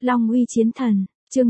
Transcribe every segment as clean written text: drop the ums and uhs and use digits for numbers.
Long uy chiến thần, chương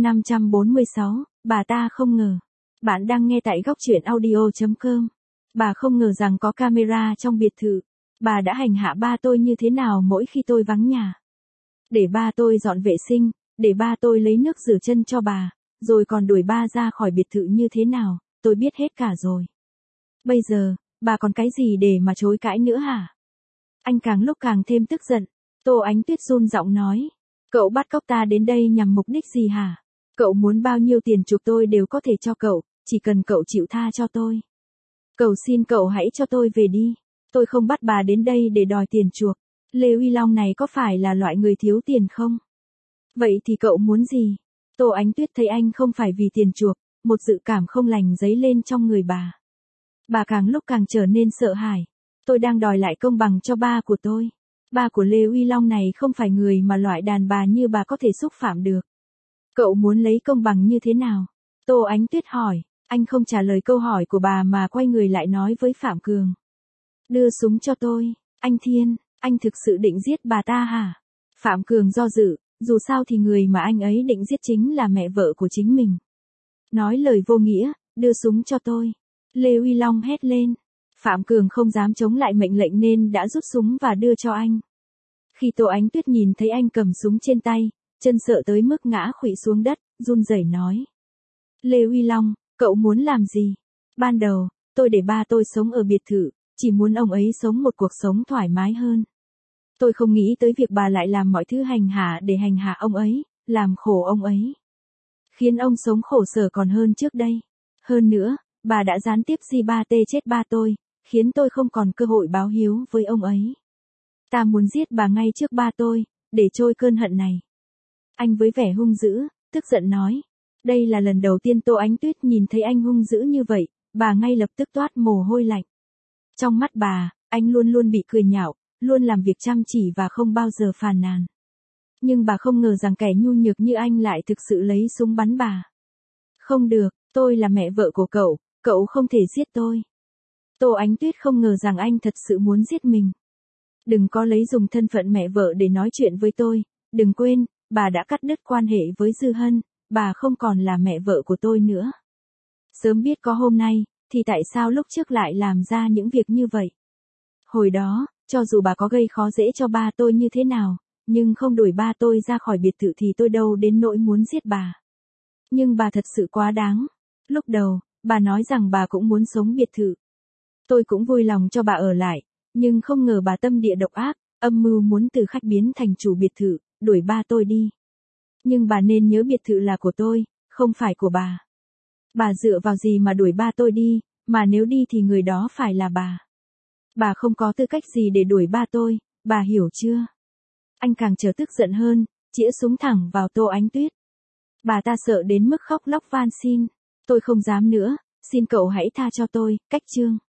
546, bà ta không ngờ. Bạn đang nghe tại góc truyện audio.com. Bà không ngờ rằng có camera trong biệt thự. Bà đã hành hạ ba tôi như thế nào mỗi khi tôi vắng nhà. Để ba tôi dọn vệ sinh, để ba tôi lấy nước rửa chân cho bà, rồi còn đuổi ba ra khỏi biệt thự như thế nào, tôi biết hết cả rồi. Bây giờ, bà còn cái gì để mà chối cãi nữa hả? Anh càng lúc càng thêm tức giận. Tô Ánh Tuyết run giọng nói. Cậu bắt cóc ta đến đây nhằm mục đích gì hả? Cậu muốn bao nhiêu tiền chuộc tôi đều có thể cho cậu, chỉ cần cậu chịu tha cho tôi. Cầu xin cậu hãy cho tôi về đi. Tôi không bắt bà đến đây để đòi tiền chuộc. Lê Uy Long này có phải là loại người thiếu tiền không? Vậy thì cậu muốn gì? Tô Ánh Tuyết thấy anh không phải vì tiền chuộc, một dự cảm không lành dấy lên trong người bà. Bà càng lúc càng trở nên sợ hãi. Tôi đang đòi lại công bằng cho ba của tôi. Ba của Lê Uy Long này không phải người mà loại đàn bà như bà có thể xúc phạm được. Cậu muốn lấy công bằng như thế nào? Tô Ánh Tuyết hỏi. Anh không trả lời câu hỏi của bà mà quay người lại nói với Phạm Cường. Đưa súng cho tôi. Anh Thiên, anh thực sự định giết bà ta hả? Phạm Cường do dự, dù sao thì người mà anh ấy định giết chính là mẹ vợ của chính mình. Nói lời vô nghĩa, đưa súng cho tôi. Lê Uy Long hét lên. Phạm Cường không dám chống lại mệnh lệnh nên đã rút súng và đưa cho anh. Khi Tô Ánh Tuyết nhìn thấy anh cầm súng trên tay, chân sợ tới mức ngã khuỵu xuống đất, run rẩy nói. Lê Uy Long, cậu muốn làm gì? Ban đầu, tôi để ba tôi sống ở biệt thự, chỉ muốn ông ấy sống một cuộc sống thoải mái hơn. Tôi không nghĩ tới việc bà lại làm mọi thứ hành hạ để hành hạ ông ấy, làm khổ ông ấy. Khiến ông sống khổ sở còn hơn trước đây. Hơn nữa, bà đã gián tiếp gi chết ba tôi, khiến tôi không còn cơ hội báo hiếu với ông ấy. Ta muốn giết bà ngay trước ba tôi, để trôi cơn hận này. Anh với vẻ hung dữ, tức giận nói. Đây là lần đầu tiên Tô Ánh Tuyết nhìn thấy anh hung dữ như vậy, bà ngay lập tức toát mồ hôi lạnh. Trong mắt bà, anh luôn luôn bị cười nhạo, luôn làm việc chăm chỉ và không bao giờ phàn nàn. Nhưng bà không ngờ rằng kẻ nhu nhược như anh lại thực sự lấy súng bắn bà. Không được, tôi là mẹ vợ của cậu không thể giết tôi. Tô Ánh Tuyết không ngờ rằng anh thật sự muốn giết mình. Đừng có lấy dùng thân phận mẹ vợ để nói chuyện với tôi, đừng quên, bà đã cắt đứt quan hệ với Dư Hân, bà không còn là mẹ vợ của tôi nữa. Sớm biết có hôm nay, thì tại sao lúc trước lại làm ra những việc như vậy? Hồi đó, cho dù bà có gây khó dễ cho ba tôi như thế nào, nhưng không đuổi ba tôi ra khỏi biệt thự thì tôi đâu đến nỗi muốn giết bà. Nhưng bà thật sự quá đáng. Lúc đầu, bà nói rằng bà cũng muốn sống biệt thự. Tôi cũng vui lòng cho bà ở lại, nhưng không ngờ bà tâm địa độc ác, âm mưu muốn từ khách biến thành chủ biệt thự, đuổi ba tôi đi. Nhưng bà nên nhớ biệt thự là của tôi, không phải của bà. Bà dựa vào gì mà đuổi ba tôi đi, mà nếu đi thì người đó phải là bà. Bà không có tư cách gì để đuổi ba tôi, bà hiểu chưa? Anh càng trở tức giận hơn, chĩa súng thẳng vào Tô Ánh Tuyết. Bà ta sợ đến mức khóc lóc van xin. Tôi không dám nữa, xin cậu hãy tha cho tôi, Cách Trương.